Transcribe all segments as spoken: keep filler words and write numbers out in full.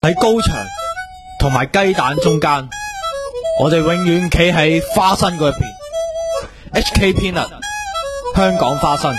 喺高牆同埋雞蛋中間，我哋永遠企喺花生嗰一邊。H K Peanut 香港花生。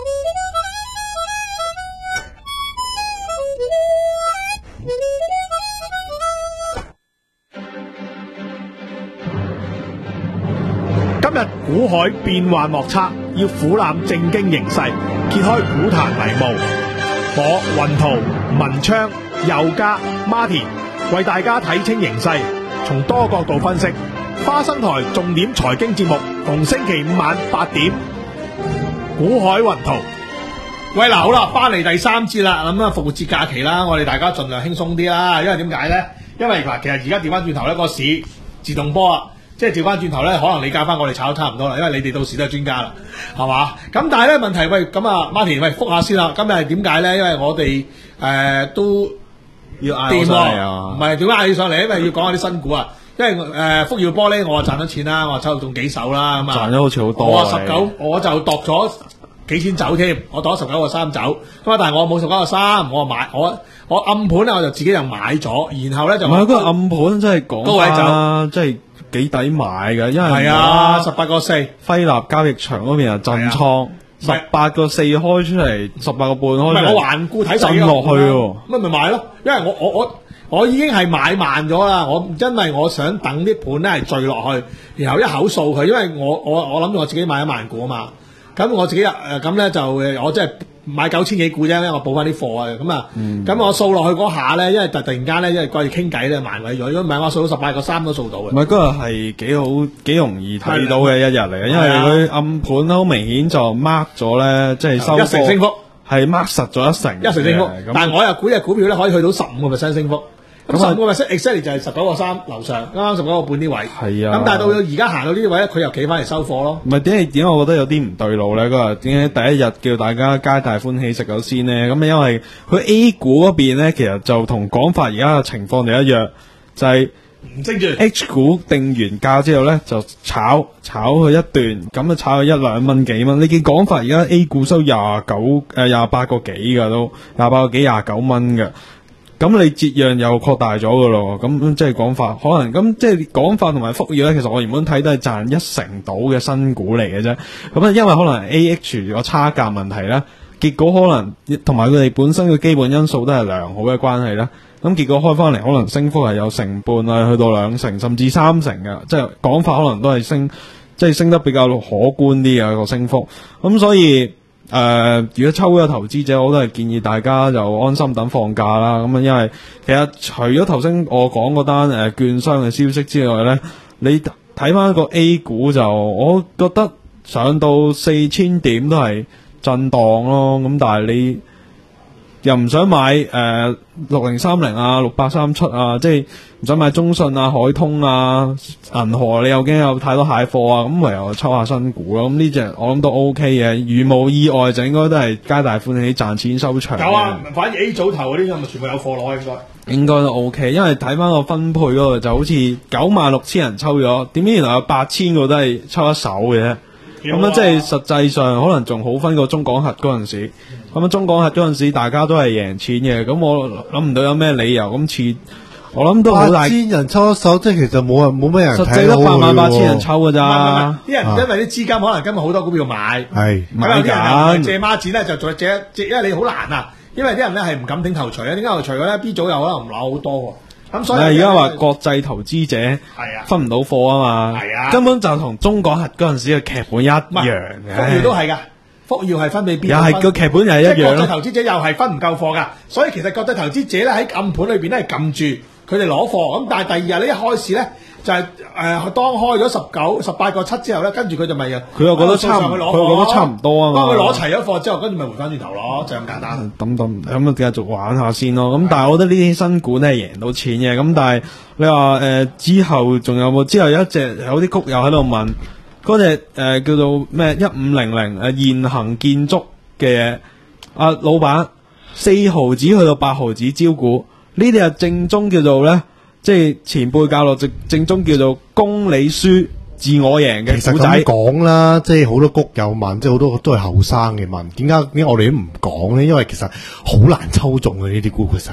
今日股海變幻莫測，要俯瞰正經形勢，揭開股壇迷霧。我雲圖、文昌、佑嘉、Martin 為大家睇清形勢，從多角度分析。花生台重點財經節目，逢星期五晚八點。股海雲圖。喂，嗱，好啦，翻嚟第三節啦，咁啊復活節假期啦，我哋大家盡量輕鬆啲啦，因為點解咧？因為嗱，其實而家調翻轉頭咧，個市自動波啦。即係調翻轉頭咧，可能你教翻我哋炒得差唔多啦，因為你哋到時都係專家啦，係嘛？咁但係咧問題，喂，咁啊 Martin，喂，覆下先啦。今日係點解咧？因為我哋誒、呃、都要嗌上嚟啊，唔係點解嗌你上嚟？因為要講下啲新股啊。因為誒、呃、福耀玻璃我賺咗錢啦，我抽中幾手啦，咁啊賺咗好似好多。我十九我就度咗幾千走添，我度咗十九個三走。咁啊，但係我冇十九個三，我買我我暗盤咧，我就自己又買咗，然後咧就唔係嗰個暗盤真係講高位走，即係。幾抵買嘅，因為係啊，十八個四，輝立交易場嗰邊啊震倉，十八個四開出嚟，十八個半開出嚟，唔係我環顧睇震落去喎，咁咪買咯，因為我我我我已經係買慢咗啦，我因為我想等啲盤咧係墜落去，然後一口掃佢，因為我我我諗住我自己買一萬股啊嘛，咁我自己誒咁咧就誒我即係。買九千幾股啫，我補翻啲貨啊，咁啊，咁、嗯、我掃落去嗰下咧，因為突突然間咧，因為掛住傾偈咧，埋位咗，如果唔係我掃到十八個三都掃到嘅。唔係嗰日係幾好幾容易睇到嘅一日嚟嘅，因為佢暗盤好明顯就 mark 咗咧，即係收一成升幅，係 mark 實咗一成，一成升幅。但係我又估隻股票咧可以去到十五個 percent 升幅。咁十五個 percent exactly 就係十九個三樓上，啱啱十九個半啲位。係啊。咁但係到而家行到呢啲位咧，佢又企翻嚟收貨咯。唔係點解點解我覺得有啲唔對路咧？嗰日點解第一日叫大家皆大歡喜食咗先呢？咁因為佢 A 股嗰邊咧，其實就同廣發而家嘅情況就一樣，就係唔升住 H 股定完價之後咧，就炒炒佢一段，咁啊炒佢一兩蚊幾蚊。你見廣發而家 A 股收廿九誒廿八個幾㗎都廿八個幾廿九蚊嘅。咁你折讓又擴大咗噶咯，咁即係廣發可能咁即係廣發同埋福耀咧，其實我原本睇都係賺一成到嘅新股嚟嘅啫。咁啊，因為可能 A H 個差價問題咧，結果可能同埋佢哋本身嘅基本因素都係良好嘅關係啦。咁結果開翻嚟，可能升幅係有成半啊，去到兩成甚至三成嘅，即係廣發可能都係升，即係升得比較可觀啲嘅個升幅。咁所以。誒、呃，如果抽咗投資者，我都係建議大家就安心等放假啦。咁啊，因為其實除咗頭先我講嗰單誒券商嘅消息之外咧，你睇翻個 A 股就，我覺得上到四千點都係震盪咯。咁但係你又唔想買誒六零三零啊、六八三七啊，即係唔想買中信啊、海通啊、銀河，你又驚有太多蟹貨啊，咁唯有抽下新股咯。咁呢隻我諗都 OK 嘅，如無意外就應該都係皆大歡喜賺錢收場。有啊，反而 A 組頭嗰啲係咪全部有貨攞應該？應該都 OK，因為睇翻個分配嗰度就好似九萬六千人抽咗，點知原來有八千個都係抽一手嘅啫。咁樣即係實際上可能仲好分過中港核嗰陣時。咁啊，中港核嗰陣時大家都係贏錢嘅，咁我諗唔到有咩理由咁似。我諗都好大，八千人抽一手，即係其實冇人冇咩人睇好嘅喎。實際得八萬八千人抽㗎咋？啲人因為啲資金可能今日好多股票買，係買緊借孖展咧，就再借借，因為你好難啊。因為啲人咧係唔敢頂頭鎚啊，點解頭鎚咧 B 組又可能唔攞好多喎。咁所以而家話國際投資者係啊分唔到貨啊嘛，係啊，根本就同中港核嗰陣時嘅劇本一樣嘅。福耀都係㗎。福耀係分俾邊？又係個劇本又係一樣咯。即係國際投資者又係分唔夠貨㗎，所以其實國際投資者咧喺暗盤裏邊咧係撳住佢哋攞貨，咁但係第二日呢，一開始咧就係、是、誒、呃、當開咗十九十八個七之後咧，跟住佢就咪佢又覺得差唔，佢又覺得差唔多啊嘛。當佢攞齊咗貨之後，跟住咪回翻轉頭咯，就咁簡單。等等咁啊，繼續玩下先咯。咁但係我覺得呢啲新股咧係贏到錢嘅。咁但係你話誒、呃、之後仲有冇？之後有一隻有啲谷友喺度問。嗰隻誒叫做咩一五零零誒現行建築嘅啊老闆四毫子去到八毫子招股，呢啲係正宗叫做咧，即係前輩教落正正宗叫做公里輸自我贏嘅股仔。其實咁講啦，即係好多谷友問，即係好多都係後生嘅問，點解點解我哋都唔講咧？因為其實好難抽中嘅呢啲股其實。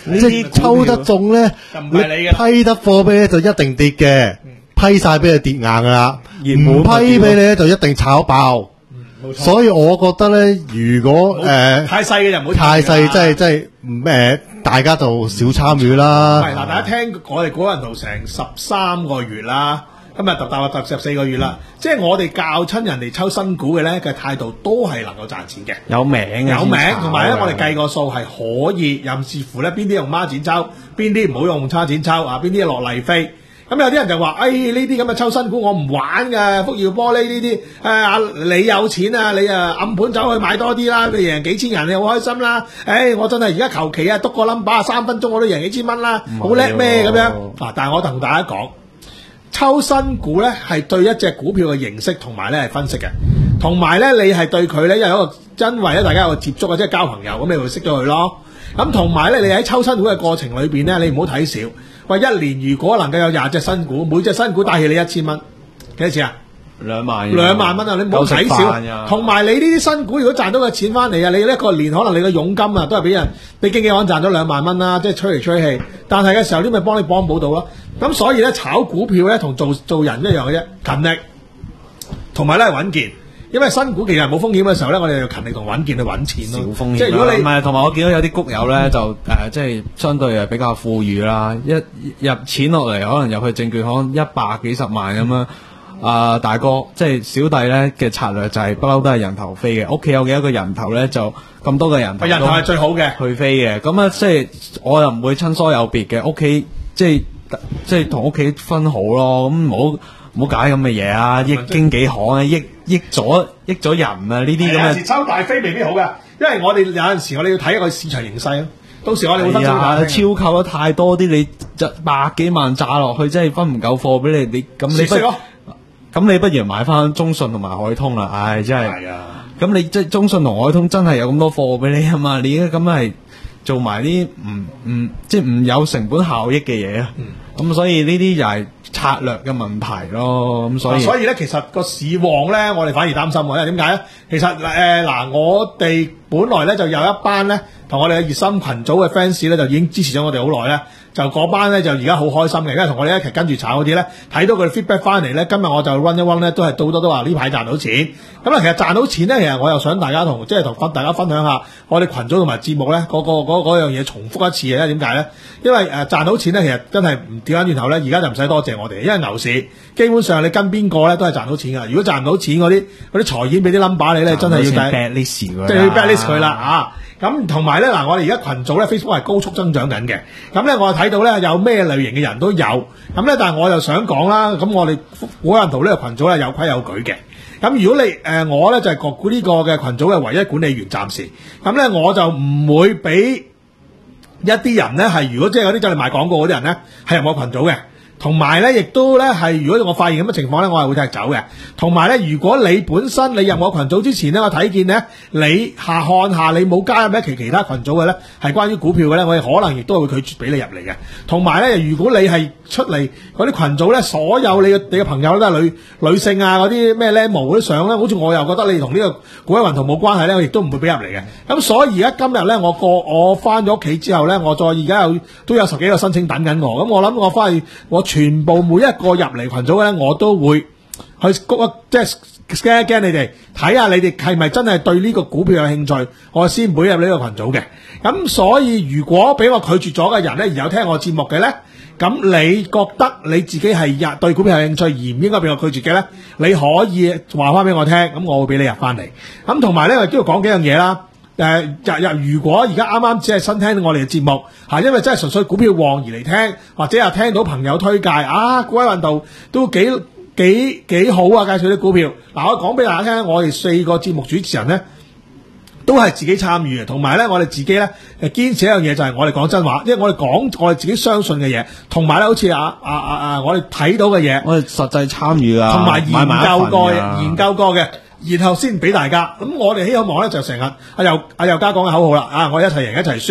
呢即係抽得中咧， 就唔係你嘅批得貨俾你就一定跌嘅，批晒俾你跌硬噶啦， 熱唔門嗰啲批俾你咧就一定炒爆。 冇錯。 所以我覺得咧，如果誒太細嘅就唔好太細，真係係。 真係誒，大家就少參與啦。 係嗱，大家聽我哋古人圖成十三個月啦，今日特大話特十四個月啦，即係我哋教親人哋抽新股嘅咧嘅態度都係能夠賺錢嘅。 有名嘅有名， 先炒同埋咧， 嘅我哋計個數係可以，任視乎咧邊啲用孖展抽，邊啲唔好用叉展抽啊，邊啲落例飛。咁有啲人就話：，誒呢啲咁嘅抽新股我唔玩㗎，福耀玻璃呢啲，誒、啊、你有錢啊，你啊暗盤走去買多啲啦，你贏幾千人你好開心啦。誒、我真係而家求其啊篤個 number 三分鐘我都贏幾千蚊啦，好叻咩咁樣？嗱，但係我同大家講，抽新股咧係對一隻股票嘅認識同埋咧係分析嘅，同埋咧你係對佢咧有一個因為咧大家有個接觸啊，即係交朋友，咁你會識咗佢咯。咁同埋咧，你喺抽新股嘅過程裏邊咧，你唔好睇少。喂，一年如果能夠有廿隻新股，每隻新股帶起你一千蚊，幾多錢啊？ 兩萬兩萬蚊啊！你唔好睇夠食飯少。 㗎同埋你呢啲新股，如果賺到嘅錢翻嚟啊，你一個年可能你嘅佣金啊，都係俾人俾經紀行賺咗兩萬蚊啦，即係吹嚟吹氣。但係嘅時候，呢咪幫你幫補到咯。咁所以咧，炒股票咧，同做做人一樣嘅啫，勤力同埋咧穩健。因為新股其實冇風險嘅時候咧，我哋就勤力同穩健去揾錢咯。 小風險啦， 即係如果你唔係，同埋我見到有啲谷友咧就誒、呃，即係相對係比較富裕啦，一入錢落嚟，可能入去證券行一百幾十萬咁樣。啊、大哥，即係小弟咧嘅策略就係不嬲都係人頭飛嘅，屋企有幾多個人頭咧就咁多個人頭都人頭係最好嘅。 去飛嘅，咁啊即係我又唔會親疏有別嘅，屋企即係即係同屋企分好咯，咁唔好唔好搞咁嘅嘢啊，益經紀行啊，益益咗益咗人啊，呢啲咁嘅有時。抽大飛未必好嘅，因為我哋有陣時我哋要睇一個市場形勢咯。到時我哋會分析係啊， 大超購得太多啲，你就百幾萬炸落去，真係分唔夠貨俾你，你咁你不蝕息咯。 咁你不如買翻中信同埋海通啦，唉，真係。 係啊。 咁你即係中信同海通真係有咁多貨俾你啊嘛，你而家咁係做埋啲唔唔即係唔有成本效益嘅嘢啊。咁、所以呢啲就係策略嘅問題咯。咁所以所以咧，其實個市旺咧，我哋反而擔心喎。因為點解咧？其實誒嗱、我哋本來咧就有一班咧同我哋嘅熱心群組嘅 fans 咧，就已經支持咗我哋好耐咧。就嗰班咧就而家好開心嘅，因為同我哋一齊跟住炒嗰啲咧，睇到佢哋 feedback 翻嚟咧，今日我就 run 一 run 咧，都係到多都話呢排賺到錢。咁啊，其實賺到錢咧，其實我又想大家同即係同分大家分享下我哋群組同埋節目咧嗰、個嗰嗰樣嘢重複一次嘅，因為點解咧？因為誒、呃、賺到錢咧，其實真係唔調翻轉頭咧，而家就唔使多謝我哋，因為牛市基本上你跟邊個咧都係賺到錢㗎。如果賺唔到錢嗰啲嗰啲財演俾啲 number 你咧，真係要睇 bad list 佢， 即係要 bad list 佢啦啊！咁同埋咧嗱，我哋而家群組咧 Facebook 係高速增長緊嘅。咁咧我睇到咧有咩類型嘅人都有。咁咧但係我又想講啦，咁我哋古人圖呢個群組咧有規有矩嘅。咁如果你誒、呃、我咧就係局呢個嘅群組嘅唯一管理員，暫時。咁咧我就唔會俾一啲人咧係，如果即係嗰啲就嚟賣廣告嗰啲人咧係入我群組嘅。同埋咧，亦都咧係，如果我發現咁嘅情況咧，我係會踢走嘅。同埋咧，如果你本身你入我群組之前咧，我睇見咧你下看下你冇加入一期其他群組嘅咧，係關於股票嘅咧，我哋可能亦都會拒絕俾你入嚟嘅。同埋咧，如果你係出嚟嗰啲群組咧，所有你嘅你嘅朋友都係女女性啊，嗰啲咩靚模嗰啲相咧，好似我又覺得你同呢個股海雲圖冇關係咧，我亦都唔會俾入嚟嘅。咁所以而家今日咧，我過我翻咗屋企之後咧，我再而家有都有十幾個申請等緊我。咁我諗我翻去我。全部每一個入嚟群組咧，我都會去谷一即係 scan 一 scan 你哋，睇下你哋係咪真係對呢個股票有興趣，我先會入呢個群組嘅。咁所以如果俾我拒絕咗嘅人咧，而有聽我節目嘅咧，咁你覺得你自己係入對股票有興趣而唔應該俾我拒絕嘅咧，你可以話翻俾我聽，咁我會俾你入翻嚟。咁同埋咧，我都要講幾樣嘢啦。誒日日如果而家啱啱只係新聽我哋嘅節目嚇，因為真係純粹股票旺而嚟聽，或者又聽到朋友推介啊，股海運道都幾幾幾好啊！介紹啲股票嗱，我講俾大家聽，我哋四個節目主持人咧都係自己參與嘅，同埋咧我哋自己咧誒堅持一樣嘢就係我哋講真話，因為我哋講我哋自己相信嘅嘢，同埋咧好似啊啊啊啊我哋睇到嘅嘢， 我哋實際參與啊， 同埋研究過啊研究過嘅。然後先俾大家，咁我哋希望咧就成日阿佑阿佑家講嘅口號啦，啊我哋一齊贏一齊輸，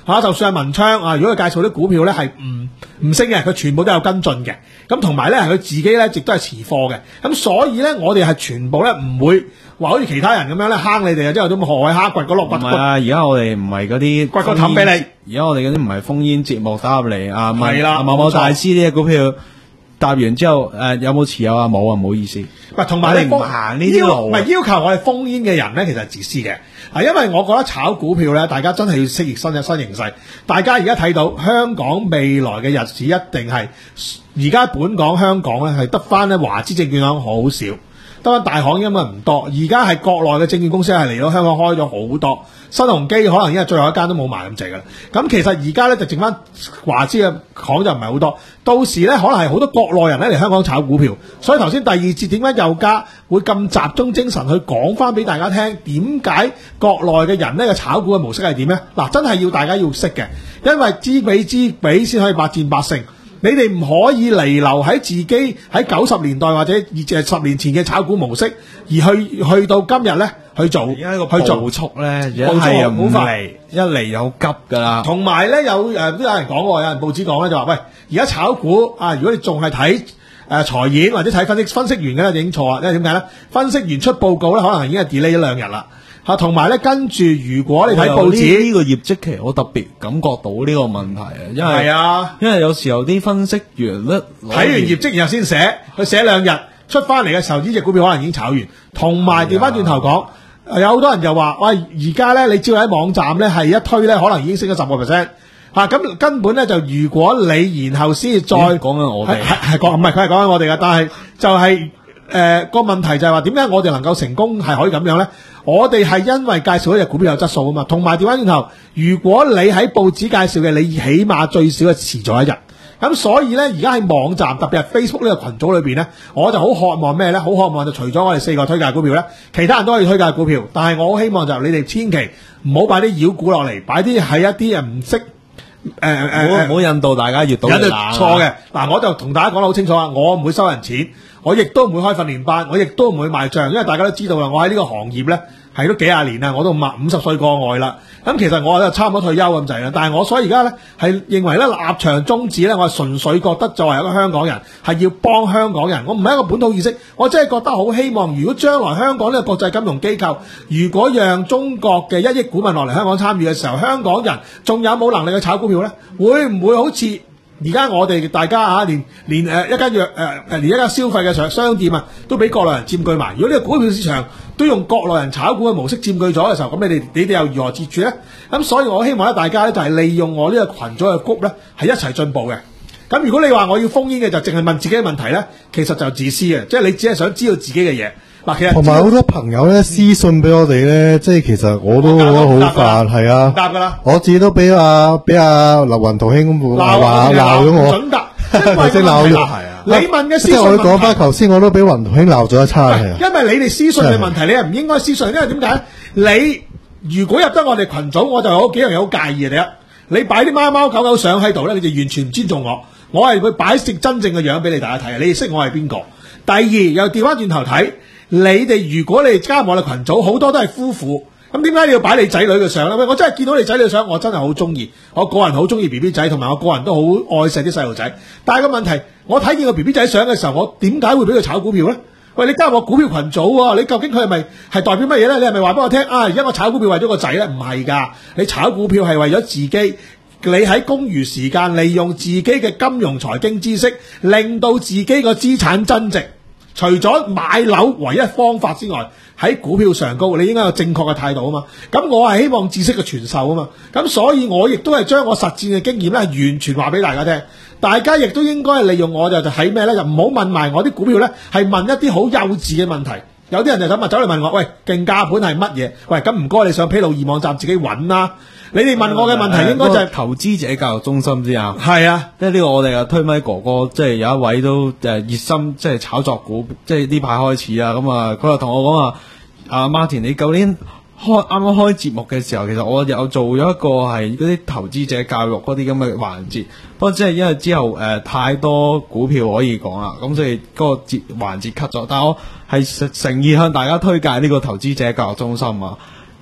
嚇，就算係文昌啊，如果佢介紹啲股票咧係唔唔升嘅，佢全部都有跟進嘅。咁同埋咧，佢自己咧亦都係持貨嘅。咁所以咧，我哋係全部咧唔會話好似其他人咁樣咧坑你哋啊，即係都何海蝦掘嗰落骨。 唔係啊，而家我哋唔係嗰啲掘個氹俾你。 而家我哋嗰啲唔係烽煙節目打入嚟啊， 係啦， 某某大師呢隻股票答完之後，誒、呃、有冇持有啊？冇啊，唔好意思。 唔同埋你唔行呢啲路， 唔係要求我哋烽煙嘅人咧，其實係自私嘅。啊，因為我覺得炒股票咧，大家真係要適應新嘅新形勢。大家而家睇到香港未來嘅日子一定係，而家本港香港咧係得翻咧華資證券行好少。得翻大行因為唔多，而家係國內嘅證券公司係嚟到香港開咗好多，新鴻基可能因為最後一間都冇埋咁滯噶啦。咁其實而家咧就剩翻華資嘅行就唔係好多，到時咧可能係好多國內人咧嚟香港炒股票。所以頭先第二節點解有家會咁集中精神去講翻俾大家聽，點解國內嘅人咧嘅炒股嘅模式係點咧？嗱，真係要大家要識嘅，因為知彼知彼先可以百戰百勝。你哋唔可以離留喺自己喺九十年代或者二十年前嘅炒股模式，而去去到今日咧去做， 而家個去做步速咧，一係又唔嚟，一嚟有急噶啦。 同埋咧有誒都有人講喎，有人報紙講咧就話喂，而家炒股啊，如果你仲係睇誒財演或者睇分析分析員嘅咧，已經錯啊，因為點解咧？分析員出報告咧，可能已經係 delay 咗兩日啦。嚇，同埋咧，跟住如果你睇報紙呢個業績期，我特別感覺到呢個問題啊，因為係啊， 因為有時候啲分析員咧睇完業績然後先寫，佢寫兩日出翻嚟嘅時候，呢隻股票可能已經炒完。同埋調翻轉頭講，有好多人就話：喂，而家咧你只要喺網站咧係一推咧，可能已經升咗十個 percent。嚇，咁根本咧就如果你然後先至再講緊我哋， 係係講唔係佢係講緊我哋嘅，但係就係誒個問題就係話點解我哋能夠成功係可以咁樣咧？我哋係因為介紹一隻股票有質素啊嘛，同埋調翻轉頭，如果你喺報紙介紹嘅，你起碼最少係遲咗一日。咁所以咧，而家喺網站，特別係 Facebook 呢個群組裏邊咧，我就好渴望咩咧？好渴望就除咗我哋四個推介股票咧，其他人都可以推介股票，但係我好希望就你哋千祈唔好擺啲妖股落嚟，擺啲係一啲人唔識誒誒唔好引導大家越賭越冷。 錯嘅嗱，我就同大家講得好清楚啊，我唔會收人錢。我亦都唔會開訓練班，我亦都唔會賣帳，因為大家都知道啦，我喺呢個行業咧係都幾廿年啦，我都五五十歲過外啦。咁其實我就差唔多退休咁滯啦，但係我所以而家咧係認為咧立場宗旨咧，我係純粹覺得作為一個香港人係要幫香港人，我唔係一個本土意識，我真係覺得好希望，如果將來香港呢個國際金融機構，如果讓中國嘅一億股民落嚟香港參與嘅時候，香港人仲有冇能力去炒股票咧？會唔會好似而家我哋大家啊，連連誒、呃、一間藥誒誒，連一間消費嘅商商店啊，都俾國內人佔據埋。如果呢個股票市場都用國內人炒股嘅模式佔據咗嘅時候，咁你哋你哋又如何自處咧？咁所以我希望咧，大家咧就係利用我呢個群組嘅 group 咧，係一齊進步嘅。咁如果你話我要封煙嘅，就淨係問自己嘅問題咧，其實就自私嘅，即係你只係想知道自己嘅嘢。嗱，其實同埋好多朋友咧私信俾我哋咧，即係其實我都覺得好煩，係啊， 答噶啦， 我自己都俾阿俾阿劉雲圖兄鬧話鬧咗我， 準答，因為即係鬧咗， 係啊，你問嘅私信即係我講翻頭先，我都俾雲圖兄鬧咗一餐，係啊， 因為你哋私信嘅問題，你係唔應該私信，因為點解？你如果入得我哋群組，我就有幾樣嘢好介意嘅。第一，你擺啲貓貓狗狗相喺度咧，你就完全唔尊重我。我係會擺食真正嘅樣俾你大家睇，你哋識我係邊個？第二，又調翻轉頭睇。你哋如果你加入我哋群組，好多都係夫婦，咁點解你要擺你仔女嘅相咧？喂，我真係見到你仔女嘅相，我真係好中意，我個人好中意 B B 仔，同埋我個人都好愛錫啲細路仔。但係個問題，我睇見個 B B 仔相嘅時候，我點解會俾佢炒股票咧？喂，你加入我股票群組喎，你究竟佢係咪係代表乜嘢咧？你係咪話俾我聽啊？而家我炒股票為咗個仔咧？唔係㗎，你炒股票係為咗自己。你喺公餘時間利用自己嘅金融財經知識，令到自己個資產增值。除咗買樓唯一方法之外，喺股票上高，你應該有正確嘅態度啊嘛。咁我係希望知識嘅傳授啊嘛。咁所以我亦都係將我實戰嘅經驗咧，完全話俾大家聽。大家亦都應該係利用我就就睇咩咧，就唔好問埋我啲股票咧，係問一啲好幼稚嘅問題。有啲人就咁啊，走嚟問我，喂，競價盤係乜嘢？喂，咁唔該你上披露易網站自己揾啦。你哋問我嘅問題應該就係、是、 投資者教育中心先啊。 係啊， 即係呢個我哋嘅推咪哥哥，即係有一位都誒熱心，即係炒作股，即係呢排開始啊。咁啊，佢就同我講話，阿 Martin，你舊年開啱啱開節目嘅時候，其實我有做咗一個係嗰啲投資者教育嗰啲咁嘅環節。不過即係因為之後誒、呃、太多股票可以講啦，咁所以嗰個節環節 cut 咗。但係我係誠意向大家推介呢個投資者教育中心啊。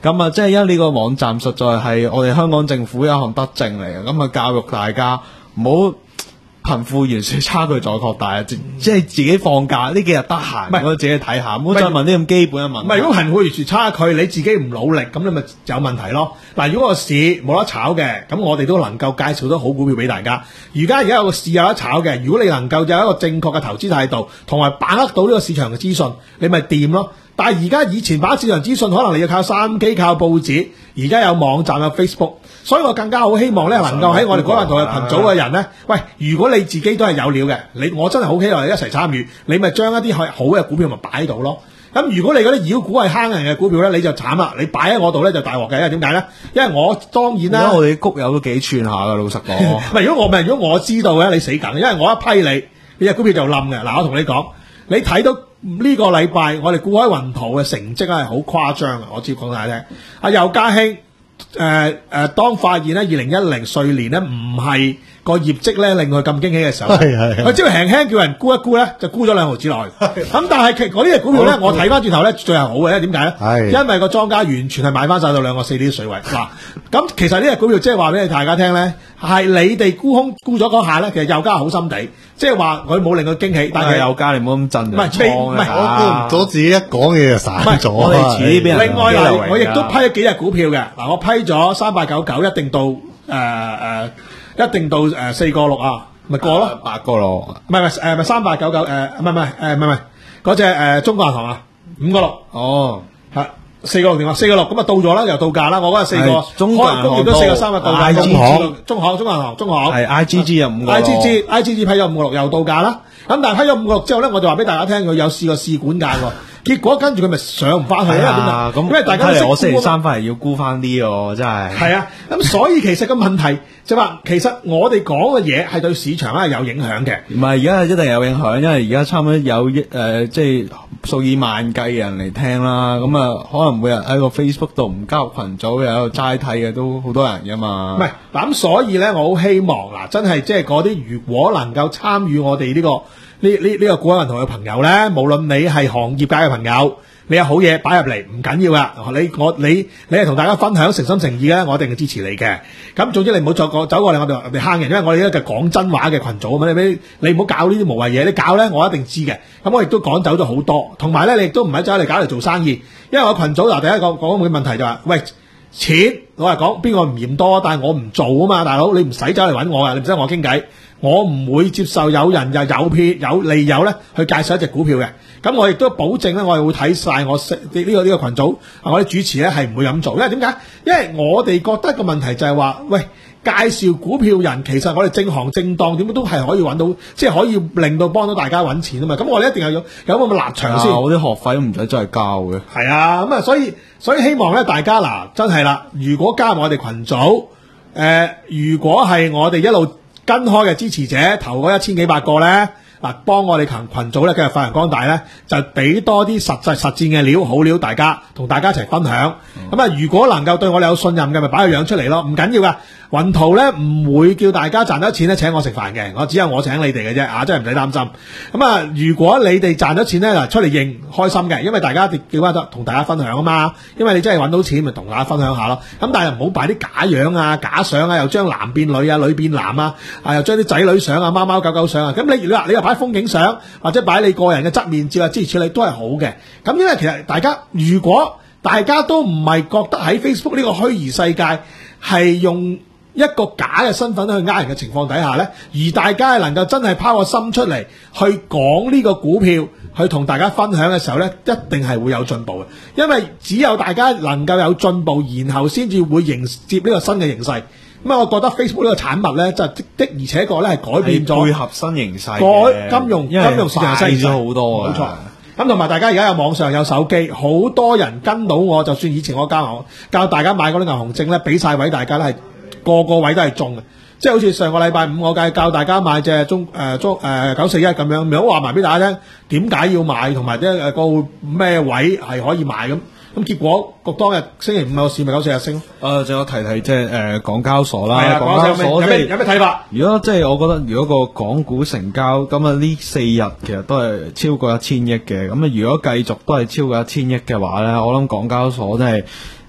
咁啊，即係因為呢個網站實在係我哋香港政府一項德政嚟嘅，咁啊教育大家唔好貧富懸殊差距再擴大啊！即即係自己放假呢幾日得閒， 唔係我自己睇下，唔好再問啲咁基本嘅問題。 唔係，如果貧富懸殊差距你自己唔努力，咁你咪有問題咯。嗱，如果個市冇得炒嘅，咁我哋都能夠介紹到好股票俾大家。而家而家有個市有得炒嘅，如果你能夠有一個正確嘅投資態度，同埋把握到呢個市場嘅資訊，你咪掂咯。但係而家以前把握市場資訊，可能你要靠三機、靠報紙，而家有網站、有 Facebook， 所以我更加好希望咧，能夠喺我哋嗰個台嘅群組嘅人咧，喂，如果你自己都係有料嘅，你我真係好希望你一齊參與，你咪將一啲好嘅股票咪擺喺度咯。咁如果你嗰啲妖股係坑人嘅股票咧，你就慘啦，你擺喺我度咧就大鑊嘅，因為點解咧？因為我當然啦， 我哋谷友都幾串下噶，老實講。 唔係如果我唔係如果我知道嘅，你死梗，因為我一批你，你隻股票就冧嘅。嗱，我同你講，你睇到。呢個禮拜我哋股海雲圖嘅成績咧係好誇張嘅，我知講大家聽。阿尤家興誒誒，當發現咧二零一零歲年咧唔係個業績咧令佢咁驚喜嘅時候，佢只要輕輕叫人沽一沽咧，就沽咗兩毫子落去。咁但係其嗰啲隻股票咧，我睇翻轉頭咧，最係好嘅，點解咧？因為個莊家完全係買翻晒到兩個四啲水位。嗱，咁其實呢隻股票即係話俾你大家聽咧，係你哋沽空沽咗嗰下咧，其實尤家好心地。即係話佢冇令佢驚喜，但係有加你唔好咁震。唔係唔係， 我估唔到自己一講嘢就散咗。 我哋遲啲俾人。 另外嗱，我亦都批咗幾隻股票嘅。嗱，我批咗三八九九，一定到誒誒、呃，一定到誒四個六啊，咪過咯。 八個六。唔係唔係誒，咪三八九九誒，唔係唔係誒，唔係唔係嗰隻誒中國銀行啊，五個六。 哦， 係。四個六點啊，四個六咁啊到咗啦，又到價啦。我嗰日四個， 中國銀行都四個三啊到價。 中行、中行、中銀行、中行係 I G G 有五個六 ，I G G I G G 批咗五個六又到價啦。咁但係批咗五個六之後咧，我就話俾大家聽，佢有試過試管價喎。結果跟住佢咪上唔翻去啦。 咁因為大家都識我星期三翻嚟要沽翻啲喎，真係。 係啊，咁所以其實個問題就話，其實我哋講嘅嘢係對市場係有影響嘅。 唔係而家一定有影響，因為而家差唔多有億誒，即係數以萬計嘅人嚟聽啦。咁啊，可能每日喺個 Facebook 度唔加入群組，又喺度齋睇嘅都好多人噶嘛。 唔係，咁所以咧，我好希望嗱，真係即係嗰啲如果能夠參與我哋呢個呢呢呢個股海銀行嘅朋友咧，無論你係行業界嘅朋友。你有好嘢擺入嚟唔緊要噶，你我你你係同大家分享誠心誠意嘅，我一定係支持你嘅。咁總之你唔好再過走過嚟我哋我哋坑人，因為我哋一個講真話嘅群組啊嘛，你你唔好搞呢啲無謂嘢，你搞咧我一定知嘅。咁我亦都趕走咗好多，同埋咧你亦都唔係走嚟搞嚟做生意，因為我群組嗱第一個講嘅問題就係、是，喂錢我係講邊個唔嫌多，但係我唔做啊嘛，大佬你唔使走嚟揾我啊，你唔使同我傾偈。我唔會接受有人又有騙有利誘咧去介紹一隻股票嘅，咁我亦都保證咧，我係會睇晒我呢、呢個呢、呢個群組，我啲主持咧係唔會咁做，因為點解？因為我哋覺得個問題就係話，喂，介紹股票人其實我哋正行正當，點都係可以揾到，即係可以令到幫到大家揾錢啊嘛。咁我哋一定係有有咁嘅立場先。 我啲學費都唔使真係交嘅。 係啊，咁啊，所以所以希望咧，大家嗱真係啦，如果加入我哋群組，誒、呃，如果係我哋一路跟開嘅支持者，投嗰一千幾百個咧，嗱，幫我哋群群組咧，繼續發揚光大咧，就俾多啲實際實戰嘅料，好料，大家同大家一齊分享。咁啊、嗯，如果能夠對我哋有信任嘅，咪擺個樣出嚟咯，唔緊要噶。雲圖咧唔會叫大家賺咗錢咧請我食飯嘅，我只有我請你哋嘅啫，啊，真係唔使擔心。咁啊，如果你哋賺咗錢咧，嗱，出嚟認開心嘅，因為大家叫翻得同大家分享啊嘛。因為你真係揾到錢，咪同大家分享下咯。咁但係唔好擺啲假樣啊、假相啊，又將男變女啊、女變男啊，啊又將啲仔女相啊、貓貓狗狗相啊。咁你你話你又擺風景相，或者擺你個人嘅側面照啊、諸如此類都係好嘅。咁因為其實大家如果大家都唔係覺得喺 Facebook 呢個虛擬世界係用一個假嘅身份去呃人嘅情況底下呢，而大家係能夠真係拋個心出嚟去講呢個股票，去同大家分享嘅時候呢，一定係會有進步嘅。因為只有大家能夠有進步，然後先至會迎接呢個新嘅形勢。咁啊，我覺得 Facebook 呢個產物呢，就的的而且確咧係改變咗配合新形勢， 改金融金融市場細咗好多啊！ 冇錯。咁同埋大家而家有網上有手機，好多人跟到我，就算以前我教我教大家買嗰啲銀行證咧，俾晒位大家咧係。個個位都係中嘅，即係好似上個禮拜五我計教大家買隻中誒中誒九四一咁樣，咪好話埋俾大家聽點解要買，同埋即係個咩位係可以買咁。咁結果個當日星期五個市咪九四一升咯。誒， 仲有提提即係誒港交所啦， 係啊， 港交所有咩有咩睇法？ 如果即係我覺得，如果個港股成交咁啊呢四日其實都係超過一千億嘅，咁啊如果繼續都係超過一千億嘅話咧，我諗港交所真係。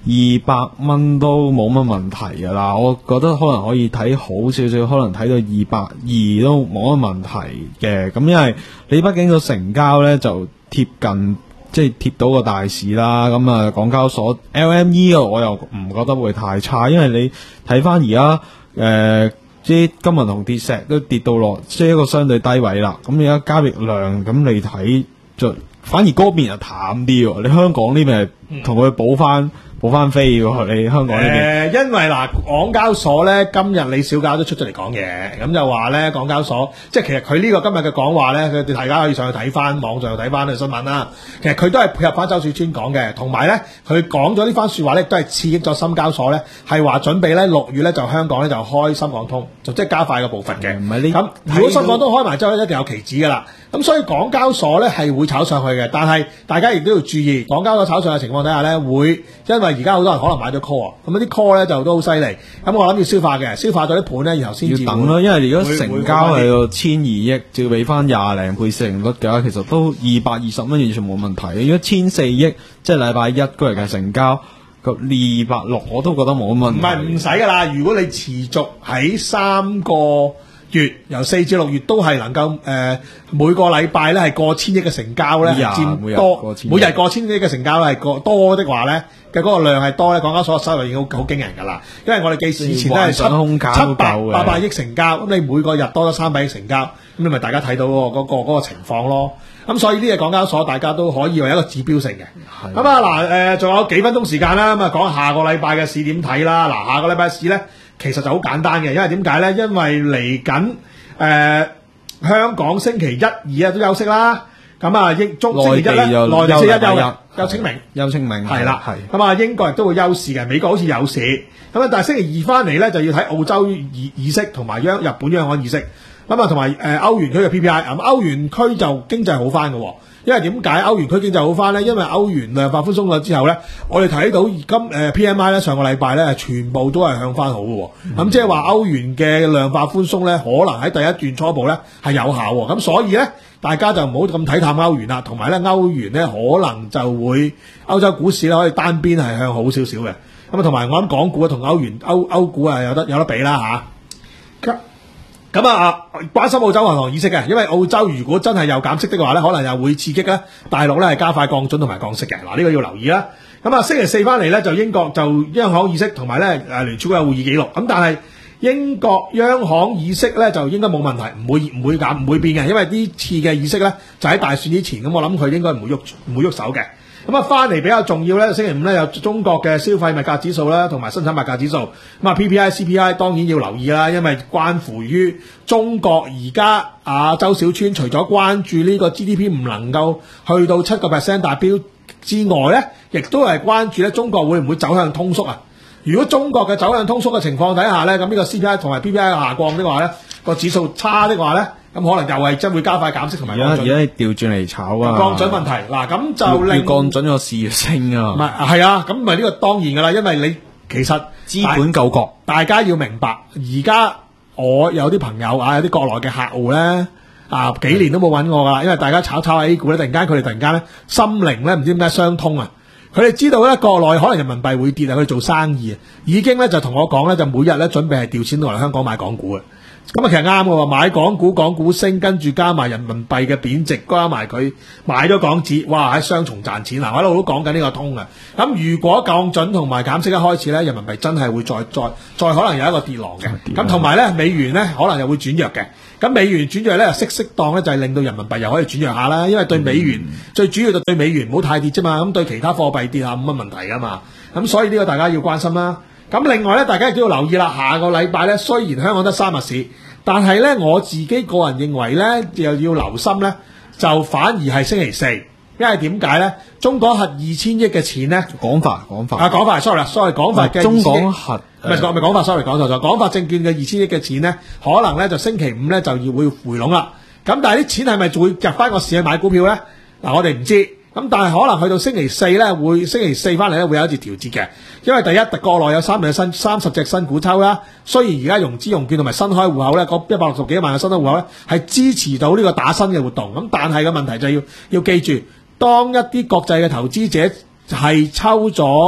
二百蚊都冇乜問題噶啦，我覺得可能可以睇好少少，可能睇到二百二都冇乜問題嘅。咁因為你畢竟個成交呢就貼近，即係貼到個大市啦。咁啊，港交所 L M E 我又唔覺得會太差，因為你睇翻而家誒啲金銀同鐵石都跌到落即係一個相對低位啦。咁而家交易量咁你睇就反而嗰邊又淡啲喎，你香港呢邊係同佢補翻。補翻飛喎，你香港呢邊？誒、 呃，因為嗱，港交所咧今日李小加都出咗嚟講嘢，咁就話咧港交所，即係其實佢呢個今日嘅講話咧，佢哋大家可以上去睇翻網上睇翻嘅新聞啦。其實佢都係配合翻周小川講嘅，同埋咧佢講咗呢番説話咧，都係刺激咗深交所咧，係話準備咧六月咧就香港咧就開深港通，就即係加快個步伐嘅。唔係呢？咁如果深港通開埋之後咧，一定有期指噶啦。咁所以港交所咧係會炒上去嘅，但係大家亦都要注意，港交所炒上嘅情況底下咧，會因為而家好多人可能買咗 call 啊，咁啲 call 咧就都好犀利，咁我諗要消化嘅，消化咗啲盤咧，然後先至要等咯，因為如果成交係個千二億，照俾翻廿零倍市盈率嘅話，其實都二百二十蚊完全冇問題。如果千四億，即係禮拜一嗰日嘅成交個二百六，我都覺得冇問題。 唔係唔使噶啦，如果你持續喺三個月由四至六月都係能夠誒、呃、每個禮拜咧係過千億嘅成交咧，佔多每日過千億嘅成交咧係過多的話咧嘅嗰個量係多咧，港交所收入已經好好驚人㗎啦。因為我哋記事以前咧係七七百八百億成交，咁你每個日多咗三百億成交，咁你咪大家睇到嗰、嗰個嗰、嗰個情況咯。咁所以呢個港交所大家都可以為一個指標性嘅。咁啊嗱誒，仲有幾分鐘時間啦，咁啊講下個禮拜嘅市點睇啦。嗱，下個禮拜市咧。其實就好簡單嘅，因為點解咧？因為嚟緊誒香港星期一、二啊都休息啦。咁啊，英中星期一咧，內地星期一休嘅，休清明， 休清明係啦。咁啊，英國亦都會休市嘅，美國好似有市。咁啊，但係星期二翻嚟咧，就要睇澳洲議議息同埋央日本央行議息。咁啊，同埋誒歐元區嘅 P P I。咁歐元區就經濟好翻嘅喎。因為點解歐元區經濟好翻咧？因為歐元量化寬鬆咗之後咧，我哋睇到今誒、呃、P M I 咧上個禮拜咧全部都係向翻好嘅。咁即係話歐元嘅量化寬鬆咧，可能喺第一段初步咧係有效。咁所以咧，大家就唔好咁睇淡歐元啦。同埋咧，歐元咧可能就會歐洲股市咧可以單邊係向好少少嘅。咁啊，同埋我諗港股啊同歐元歐歐股啊有得有得比啦嚇。咁啊，關心澳洲銀行議息嘅，因為澳洲如果真係又減息的話咧，可能又會刺激咧大陸咧係加快降準同埋降息嘅。嗱，呢個要留意啦。咁啊，星期四翻嚟咧就英國就央行議息同埋咧誒聯儲局有會議記錄。咁但係英國央行議息咧就應該冇問題，唔會唔會減唔會變嘅，因為呢次嘅議息咧就喺大選之前，咁我諗佢應該唔會喐唔會喐手嘅。咁啊，翻嚟比較重要咧，星期五咧有中國嘅消費物價指數啦，同埋生產物價指數。咁啊 ，P P I、C P I 當然要留意啦，因為關乎於中國而家啊，周小川除咗關注呢個 G D P 唔能夠去到七個 percent 達標之外咧，亦都係關注咧中國會唔會走向通縮啊？如果中國嘅走向通縮嘅情況底下咧，咁呢個 C P I 同埋 P P I 嘅下降的話咧，個指數差的話咧。咁可能又係真會加快減息同埋降準。而家而家調轉嚟炒啊！ 降準問題嗱，咁就令要降準個市升啊！ 唔係係啊，咁咪呢個當然㗎啦，因為你其實資本救國， 大家要明白，而家我有啲朋友啊，有啲國內嘅客戶咧啊，幾年都冇揾我㗎啦，因為大家炒炒 A 股咧，突然間佢哋突然間咧心靈咧唔知點解相通啊！佢哋知道咧國內可能人民幣會跌啊，佢哋做生意啊，已經咧就同我講咧，就每日咧準備係調錢落嚟香港買港股啊！咁啊，其實啱嘅喎，買港股，港股升，跟住加埋人民幣嘅貶值，加埋佢買咗港紙，哇！喺雙重賺錢嗱，我一路都講緊呢個通嘅。咁如果降準同埋減息一開始咧，人民幣真係會再再再可能有一個跌浪嘅。咁同埋咧，美元咧可能又會轉弱嘅。咁美元轉弱咧，適適當咧就係令到人民幣又可以轉弱下啦。因為對美元、嗯、最主要就對美元唔好太跌啫嘛。咁對其他貨幣跌下冇乜問題噶嘛。咁所以呢個大家要關心啦。咁另外咧，大家亦都要留意啦。下個禮拜咧，雖然香港得三日市，但係咧我自己個人認為咧，又要留心咧，就反而係星期四，因為點解咧？中港核二千億嘅錢咧， 港發港發啊，港發 sorry 啦，sorry 港發嘅中港核唔係講唔係港發 sorry 講錯咗，港發證券嘅二千億嘅錢咧，可能咧就星期五咧就要會回籠啦。咁但係啲錢係咪會入翻個市去買股票咧？嗱，我哋唔知。咁但係可能去到星期四咧，會星期四翻嚟咧會有一次調節嘅，因為第一，國內有三隻新三十隻新股抽啦。雖然而家融資融券同埋新開戶口咧，嗰一百六十幾萬嘅新開戶口咧係支持到呢個打新嘅活動。咁但係個問題就要要記住，當一啲國際嘅投資者係抽咗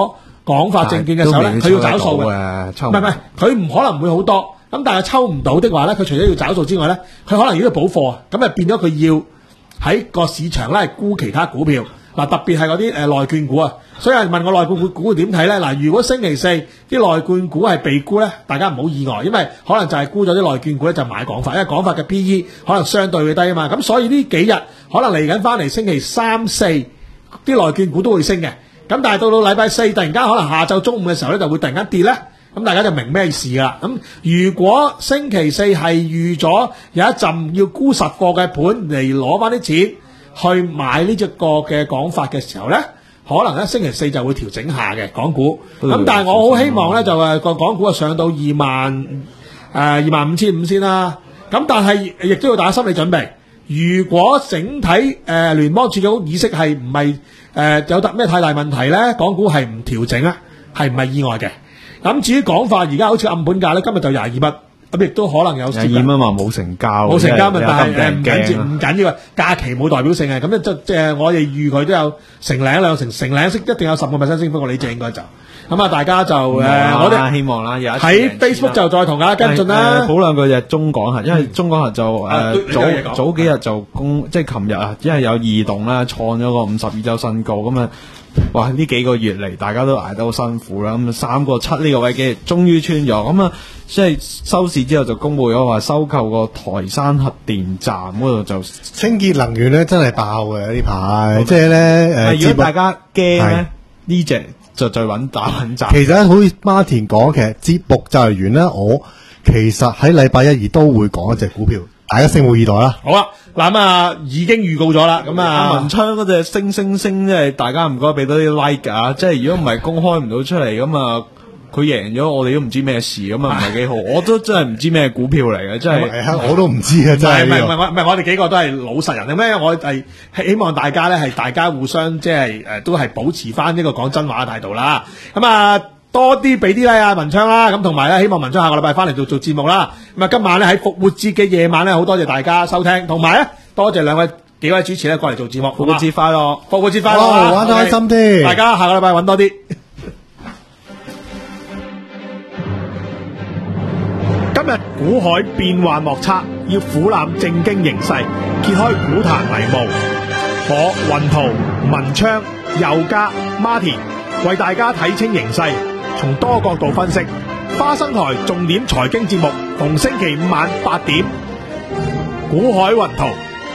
廣發證券嘅時候咧，佢要找數嘅， 嘅，抽唔係唔係，佢唔可能會好多。咁但係抽唔到的話咧，佢除咗要找數之外咧，佢可能要補貨啊，咁啊變咗佢要喺個市場咧係沽其他股票。嗱，特別係嗰啲誒內券股啊，所以有人問我內券股股會點睇咧？嗱，如果星期四啲內券股係被沽咧，大家唔好意外，因為可能就係沽咗啲內券股咧就買廣發，因為廣發嘅 P E 可能相對會低啊嘛。咁所以呢幾日可能嚟緊翻嚟星期三四啲內券股都會升嘅。咁但係到到禮拜四突然間可能下晝中午嘅時候咧就會突然間跌咧，咁大家就明咩事㗎啦。咁如果星期四係預咗有一陣要沽實貨嘅盤嚟攞翻啲錢去買呢隻個嘅廣發嘅時候咧，可能咧星期四就會調整下嘅港股。咁但係我好希望咧就誒個港股啊上到二萬誒二萬五千五先啦。咁但係亦都要打心理準備，如果整體誒、呃、聯邦儲備局議息係唔係誒有得咩太大問題咧，港股係唔調整啊，係唔係意外嘅？咁至於廣發而家好似暗盤價咧，今日就廿二蚊。咁亦都可能有廿二蚊話冇成交， 冇成交，但係誒唔緊要， 唔唔緊要啊！假期冇代表性嘅，咁咧即即係我哋預佢都有成零兩成，成零息一定有十個 percent 升幅，我呢隻應該就咁啊！大家就誒，我哋希望啦，有喺 Facebook 就再同大家跟進啦。 補兩句就中港核，因為中港核就誒早早幾日就公，即係琴日啊，因為有異動啦，創咗個五十二週新高咁啊！哇！呢幾個月嚟，大家都捱得好辛苦啦。咁三個七呢個位幾，終於穿咗。咁啊，即係收市之後就公佈咗話收購個台山核電站嗰度就清潔能源咧，真係爆嘅呢排。即係咧誒， 如果大家驚咧，呢隻就最穩打穩賺。 其實好似 Martin 講，其實節目就係完啦。我其實喺禮拜一二都會講一隻股票，大家拭目以待啦。 好啦，嗱啊，已經預告咗啦。咁啊， 文昌嗰隻升升升，即係大家唔該俾多啲 like 啊！即係如果唔係公開唔到出嚟，咁啊佢贏咗，我哋都唔知咩事，咁啊唔係幾好。我都真係唔知咩股票嚟嘅，真係我都唔知嘅，真係。 唔係唔係我唔係我哋幾個都係老實人，咩？我係希望大家咧係大家互相即係誒都係保持翻呢個講真話嘅態度啦。咁啊。多啲俾啲咧啊文昌啦，咁同埋咧希望文昌下個禮拜翻嚟做做節目啦。咁啊今晚咧喺復活節嘅夜晚咧，好多謝大家收聽，同埋咧多謝兩位幾位主持咧過嚟做節目。復活節快樂，復活節快樂， 哦、玩得開心啲。 大家下個禮拜揾多啲。今日股海變幻莫測，要俯瞰正經形勢，揭開股壇迷霧。我雲圖、文昌、佑嘉、Martin為大家睇清形勢，從多角度分析。花生台重點財經節目，逢星期五晚八點，股海雲圖。